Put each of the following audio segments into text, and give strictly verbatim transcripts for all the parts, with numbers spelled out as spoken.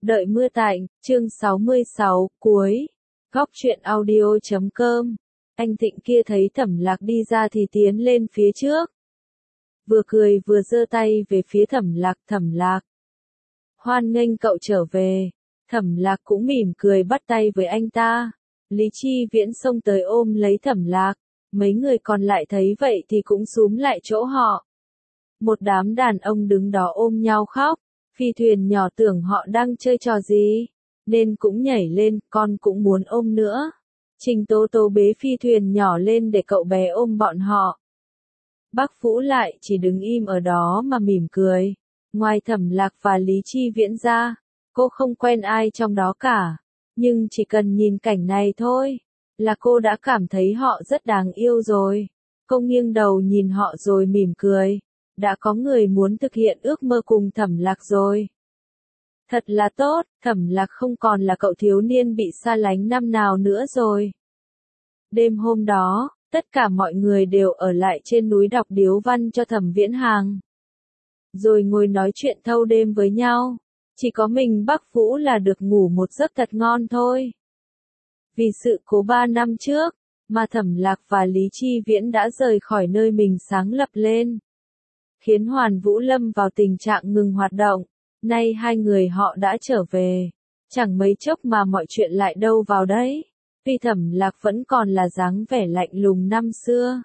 Đợi mưa tạnh, chương sáu mươi sáu, cuối. Góc truyện audio chấm com. Anh Thịnh kia thấy Thẩm Lạc đi ra thì tiến lên phía trước. Vừa cười vừa giơ tay về phía Thẩm Lạc, Thẩm Lạc. Hoan nghênh cậu trở về. Thẩm Lạc cũng mỉm cười bắt tay với anh ta. Lý Chi Viễn xông tới ôm lấy Thẩm Lạc. Mấy người còn lại thấy vậy thì cũng xúm lại chỗ họ. Một đám đàn ông đứng đó ôm nhau khóc. Phi thuyền nhỏ tưởng họ đang chơi trò gì, nên cũng nhảy lên, con cũng muốn ôm nữa. Trình Tố Tố bế phi thuyền nhỏ lên để cậu bé ôm bọn họ. Bác Vũ lại chỉ đứng im ở đó mà mỉm cười. Ngoài Thẩm Lạc và Lý Chi Viễn ra, cô không quen ai trong đó cả. Nhưng chỉ cần nhìn cảnh này thôi, là cô đã cảm thấy họ rất đáng yêu rồi. Cô nghiêng đầu nhìn họ rồi mỉm cười. Đã có người muốn thực hiện ước mơ cùng Thẩm Lạc rồi. Thật là tốt, Thẩm Lạc không còn là cậu thiếu niên bị xa lánh năm nào nữa rồi. Đêm hôm đó, tất cả mọi người đều ở lại trên núi đọc điếu văn cho Thẩm Viễn Hàng. Rồi ngồi nói chuyện thâu đêm với nhau. Chỉ có mình Bác Vũ là được ngủ một giấc thật ngon thôi. Vì sự cố ba năm trước, mà Thẩm Lạc và Lý Chi Viễn đã rời khỏi nơi mình sáng lập lên. Khiến Hoàn Vũ lâm vào tình trạng ngừng hoạt động. Nay hai người họ đã trở về. Chẳng mấy chốc mà mọi chuyện lại đâu vào đấy. Tuy Thẩm Lạc vẫn còn là dáng vẻ lạnh lùng năm xưa.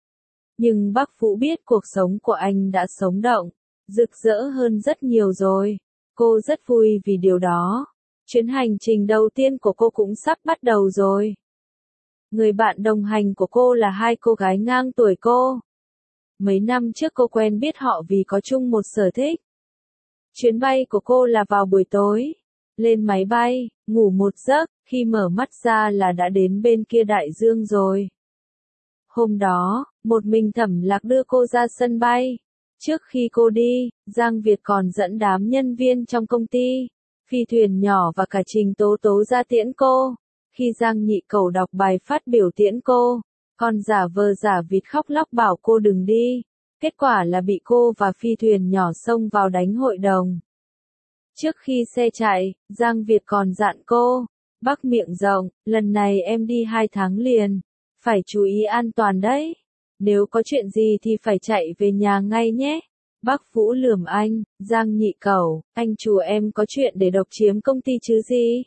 Nhưng Bác Vũ biết cuộc sống của anh đã sống động, rực rỡ hơn rất nhiều rồi. Cô rất vui vì điều đó. Chuyến hành trình đầu tiên của cô cũng sắp bắt đầu rồi. Người bạn đồng hành của cô là hai cô gái ngang tuổi cô. Mấy năm trước cô quen biết họ vì có chung một sở thích. Chuyến bay của cô là vào buổi tối. Lên máy bay, ngủ một giấc, khi mở mắt ra là đã đến bên kia đại dương rồi. Hôm đó, một mình Thẩm Lạc đưa cô ra sân bay. Trước khi cô đi, Giang Việt còn dẫn đám nhân viên trong công ty, phi thuyền nhỏ và cả Trình Tố Tố ra tiễn cô. Khi Giang Nhị Cẩu đọc bài phát biểu tiễn cô, còn giả vờ giả vịt khóc lóc bảo cô đừng đi. Kết quả là bị cô và phi thuyền nhỏ xông vào đánh hội đồng. Trước khi xe chạy, Giang Việt còn dặn cô, Bắc miệng rộng, lần này em đi hai tháng liền, phải chú ý an toàn đấy. Nếu có chuyện gì thì phải chạy về nhà ngay nhé. Bác Vũ lườm anh, Giang Nhị Cẩu, anh chùa em có chuyện để độc chiếm công ty chứ gì?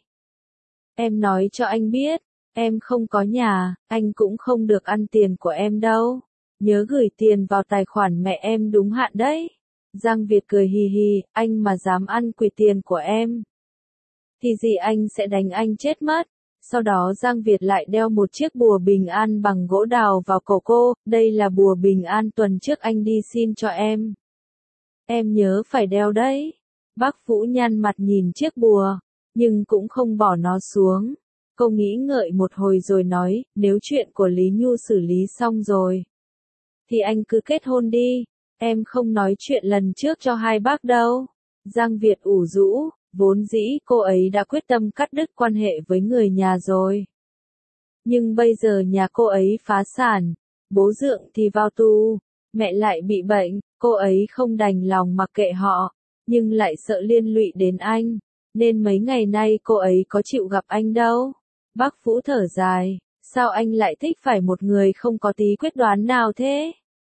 Em nói cho anh biết, em không có nhà, anh cũng không được ăn tiền của em đâu. Nhớ gửi tiền vào tài khoản mẹ em đúng hạn đấy. Giang Việt cười hì hì, anh mà dám ăn quỵt tiền của em. Thì gì anh sẽ đánh anh chết mất. Sau đó Giang Việt lại đeo một chiếc bùa bình an bằng gỗ đào vào cổ cô. Đây là bùa bình an tuần trước anh đi xin cho em. Em nhớ phải đeo đấy. Bác Vũ nhăn mặt nhìn chiếc bùa, nhưng cũng không bỏ nó xuống. Cô nghĩ ngợi một hồi rồi nói, nếu chuyện của Lý Nhu xử lý xong rồi, thì anh cứ kết hôn đi, em không nói chuyện lần trước cho hai bác đâu. Giang Việt ủ rũ, vốn dĩ cô ấy đã quyết tâm cắt đứt quan hệ với người nhà rồi. Nhưng bây giờ nhà cô ấy phá sản, bố Dượng thì vào tù, mẹ lại bị bệnh, cô ấy không đành lòng mặc kệ họ, nhưng lại sợ liên lụy đến anh, nên mấy ngày nay cô ấy có chịu gặp anh đâu. Bác Vũ thở dài, sao anh lại thích phải một người không có tí quyết đoán nào thế?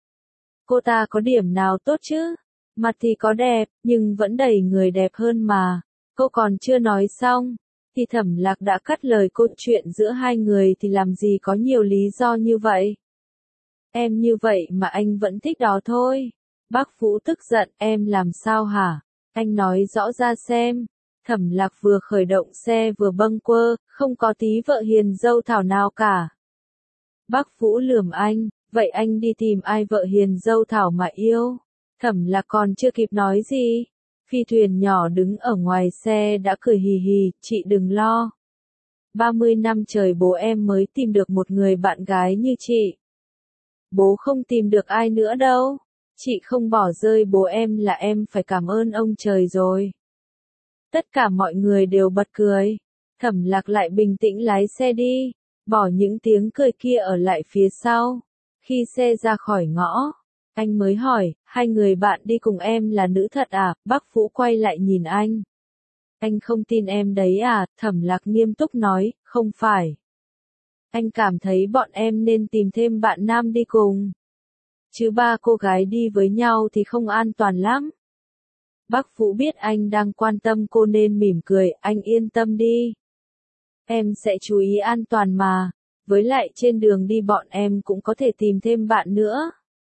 Cô ta có điểm nào tốt chứ? Mặt thì có đẹp, nhưng vẫn đầy người đẹp hơn mà. Cô còn chưa nói xong, thì Thẩm Lạc đã cắt lời cô, chuyện giữa hai người thì làm gì có nhiều lý do như vậy. Em như vậy mà anh vẫn thích đó thôi. Bác Vũ tức giận, em làm sao hả? Anh nói rõ ra xem. Thẩm Lạc vừa khởi động xe vừa bâng quơ, không có tí vợ hiền dâu thảo nào cả. Bác Vũ lườm anh, vậy anh đi tìm ai vợ hiền dâu thảo mà yêu? Thẩm Lạc còn chưa kịp nói gì. Phi thuyền nhỏ đứng ở ngoài xe đã cười hì hì, chị đừng lo. ba mươi năm trời bố em mới tìm được một người bạn gái như chị. Bố không tìm được ai nữa đâu. Chị không bỏ rơi bố em là em phải cảm ơn ông trời rồi. Tất cả mọi người đều bật cười. Thẩm Lạc lại bình tĩnh lái xe đi, bỏ những tiếng cười kia ở lại phía sau. Khi xe ra khỏi ngõ, anh mới hỏi, hai người bạn đi cùng em là nữ thật à? Bác Vũ quay lại nhìn anh. Anh không tin em đấy à, Thẩm Lạc nghiêm túc nói, không phải. Anh cảm thấy bọn em nên tìm thêm bạn nam đi cùng. Chứ ba cô gái đi với nhau thì không an toàn lắm. Bác Vũ biết anh đang quan tâm cô nên mỉm cười, anh yên tâm đi. Em sẽ chú ý an toàn mà, với lại trên đường đi bọn em cũng có thể tìm thêm bạn nữa.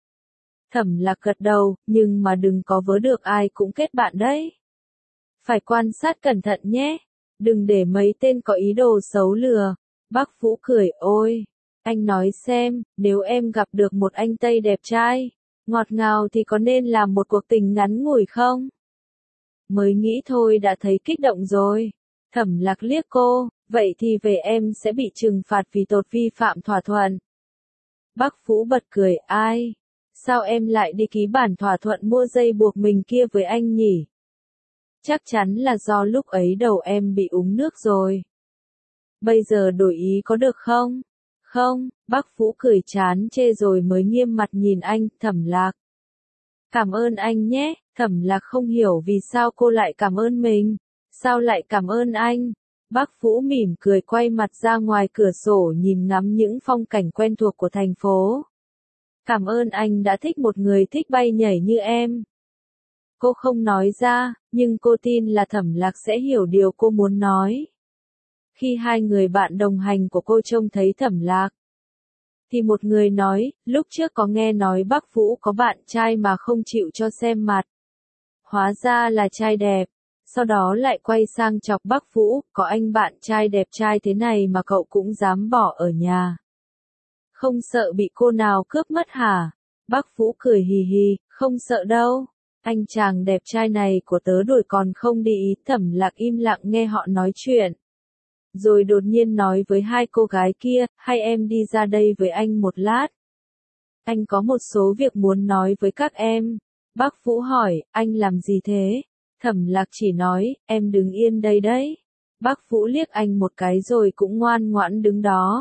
Thẩm Lạc gật đầu, nhưng mà đừng có vớ được ai cũng kết bạn đấy. Phải quan sát cẩn thận nhé, đừng để mấy tên có ý đồ xấu lừa. Bác Vũ cười, ôi, anh nói xem, nếu em gặp được một anh Tây đẹp trai, ngọt ngào thì có nên làm một cuộc tình ngắn ngủi không? Mới nghĩ thôi đã thấy kích động rồi. Thẩm Lạc liếc cô, vậy thì về em sẽ bị trừng phạt vì tội vi phạm thỏa thuận. Bác Vũ bật cười, ai? Sao em lại đi ký bản thỏa thuận mua dây buộc mình kia với anh nhỉ? Chắc chắn là do lúc ấy đầu em bị uống nước rồi. Bây giờ đổi ý có được không? Không, bác Vũ cười chán chê rồi mới nghiêm mặt nhìn anh, Thẩm Lạc. Cảm ơn anh nhé, Thẩm Lạc không hiểu vì sao cô lại cảm ơn mình. Sao lại cảm ơn anh? Bác Vũ mỉm cười quay mặt ra ngoài cửa sổ nhìn ngắm những phong cảnh quen thuộc của thành phố. Cảm ơn anh đã thích một người thích bay nhảy như em. Cô không nói ra, nhưng cô tin là Thẩm Lạc sẽ hiểu điều cô muốn nói. Khi hai người bạn đồng hành của cô trông thấy Thẩm Lạc, thì một người nói, lúc trước có nghe nói bác Vũ có bạn trai mà không chịu cho xem mặt. Hóa ra là trai đẹp. Sau đó lại quay sang chọc bác Vũ, có anh bạn trai đẹp trai thế này mà cậu cũng dám bỏ ở nhà. Không sợ bị cô nào cướp mất hả? Bác Vũ cười hì hì, không sợ đâu. Anh chàng đẹp trai này của tớ đuổi còn không để ý. Thẩm Lạc im lặng nghe họ nói chuyện. Rồi đột nhiên nói với hai cô gái kia, hai em đi ra đây với anh một lát. Anh có một số việc muốn nói với các em. Bác Vũ hỏi, anh làm gì thế? Thẩm Lạc chỉ nói, em đứng yên đây đấy. Bác Vũ liếc anh một cái rồi cũng ngoan ngoãn đứng đó.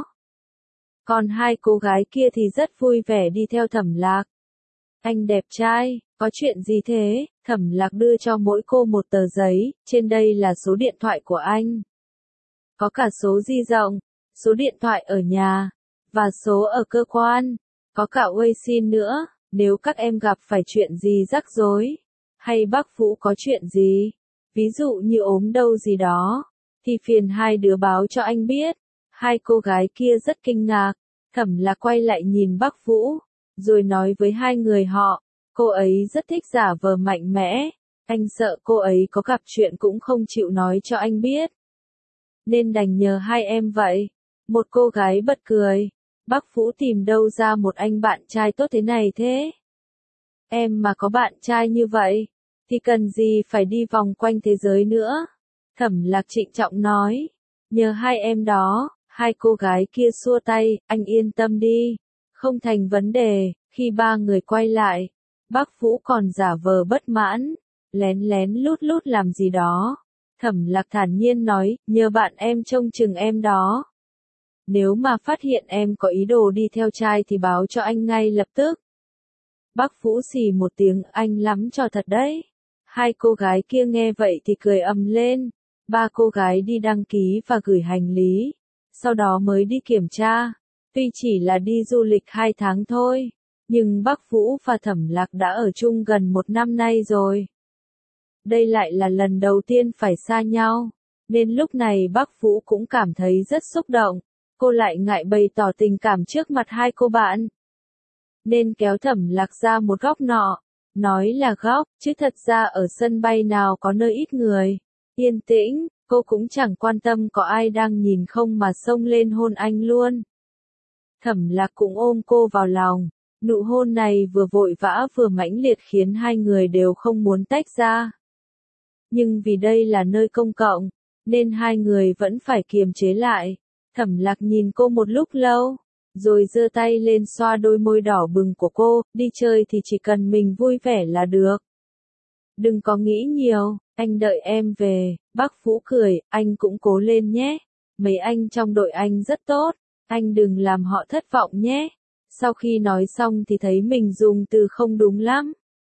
Còn hai cô gái kia thì rất vui vẻ đi theo Thẩm Lạc. Anh đẹp trai, có chuyện gì thế? Thẩm Lạc đưa cho mỗi cô một tờ giấy, trên đây là số điện thoại của anh. Có cả số di động, số điện thoại ở nhà, và số ở cơ quan, có cả Weixin nữa, nếu các em gặp phải chuyện gì rắc rối, hay bác Vũ có chuyện gì, ví dụ như ốm đau gì đó, thì phiền hai đứa báo cho anh biết. Hai cô gái kia rất kinh ngạc, Thẩm Lạc quay lại nhìn bác Vũ, rồi nói với hai người họ, cô ấy rất thích giả vờ mạnh mẽ, anh sợ cô ấy có gặp chuyện cũng không chịu nói cho anh biết. Nên đành nhờ hai em vậy. Một cô gái bật cười, bác Vũ tìm đâu ra một anh bạn trai tốt thế này thế? Em mà có bạn trai như vậy, thì cần gì phải đi vòng quanh thế giới nữa? Thẩm Lạc trịnh trọng nói, nhờ hai em đó. Hai cô gái kia xua tay, anh yên tâm đi, không thành vấn đề. Khi ba người quay lại, bác Vũ còn giả vờ bất mãn, lén lén lút lút làm gì đó. Thẩm Lạc thản nhiên nói, nhờ bạn em trông chừng em đó. Nếu mà phát hiện em có ý đồ đi theo trai thì báo cho anh ngay lập tức. Bác Vũ xì một tiếng, anh lắm trò thật đấy. Hai cô gái kia nghe vậy thì cười ầm lên. Ba cô gái đi đăng ký và gửi hành lý. Sau đó mới đi kiểm tra. Tuy chỉ là đi du lịch hai tháng thôi, nhưng bác Vũ và Thẩm Lạc đã ở chung gần một năm nay rồi. Đây lại là lần đầu tiên phải xa nhau, nên lúc này bác Vũ cũng cảm thấy rất xúc động. Cô lại ngại bày tỏ tình cảm trước mặt hai cô bạn, nên kéo Thẩm Lạc ra một góc nọ, nói là góc, chứ thật ra ở sân bay nào có nơi ít người, yên tĩnh. Cô cũng chẳng quan tâm có ai đang nhìn không mà xông lên hôn anh luôn. Thẩm Lạc cũng ôm cô vào lòng. Nụ hôn này vừa vội vã vừa mãnh liệt khiến hai người đều không muốn tách ra. Nhưng vì đây là nơi công cộng, nên hai người vẫn phải kiềm chế lại. Thẩm Lạc nhìn cô một lúc lâu, rồi giơ tay lên xoa đôi môi đỏ bừng của cô, đi chơi thì chỉ cần mình vui vẻ là được. Đừng có nghĩ nhiều, anh đợi em về. Bác Vũ cười, anh cũng cố lên nhé. Mấy anh trong đội anh rất tốt, anh đừng làm họ thất vọng nhé. Sau khi nói xong thì thấy mình dùng từ không đúng lắm.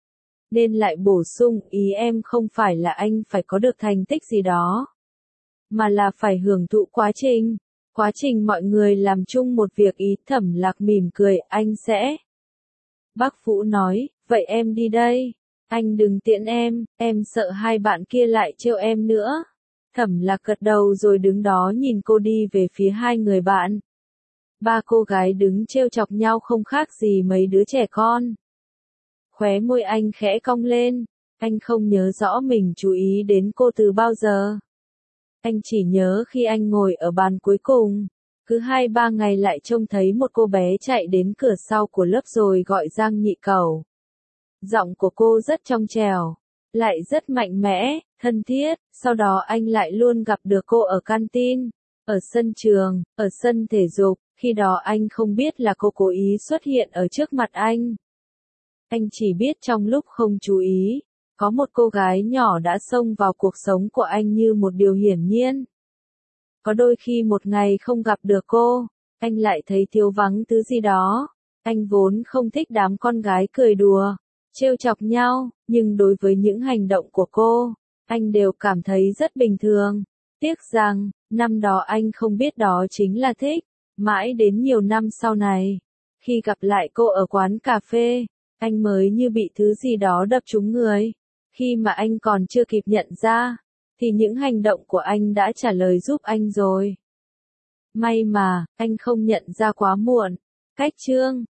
nên lại bổ sung ý em không phải là anh phải có được thành tích gì đó, mà là phải hưởng thụ quá trình. Quá trình mọi người làm chung một việc ý. Thẩm Lạc mỉm cười, anh sẽ. Bác Vũ nói, vậy em đi đây. Anh đừng tiễn em, em sợ hai bạn kia lại trêu em nữa. Thẩm Lạc gật đầu rồi đứng đó nhìn cô đi về phía hai người bạn. Ba cô gái đứng trêu chọc nhau không khác gì mấy đứa trẻ con. Khóe môi anh khẽ cong lên, anh không nhớ rõ mình chú ý đến cô từ bao giờ. Anh chỉ nhớ khi anh ngồi ở bàn cuối cùng, cứ hai ba ngày lại trông thấy một cô bé chạy đến cửa sau của lớp rồi gọi Giang Nhị Cẩu. Giọng của cô rất trong trẻo, lại rất mạnh mẽ, thân thiết, sau đó anh lại luôn gặp được cô ở canteen, ở sân trường, ở sân thể dục, khi đó anh không biết là cô cố ý xuất hiện ở trước mặt anh. Anh chỉ biết trong lúc không chú ý, có một cô gái nhỏ đã xông vào cuộc sống của anh như một điều hiển nhiên. Có đôi khi một ngày không gặp được cô, anh lại thấy thiếu vắng thứ gì đó. Anh vốn không thích đám con gái cười đùa, trêu chọc nhau, nhưng đối với những hành động của cô, anh đều cảm thấy rất bình thường. Tiếc rằng, năm đó anh không biết đó chính là thích. Mãi đến nhiều năm sau này, khi gặp lại cô ở quán cà phê, anh mới như bị thứ gì đó đập trúng người. Khi mà anh còn chưa kịp nhận ra, thì những hành động của anh đã trả lời giúp anh rồi. May mà, anh không nhận ra quá muộn. Cách chương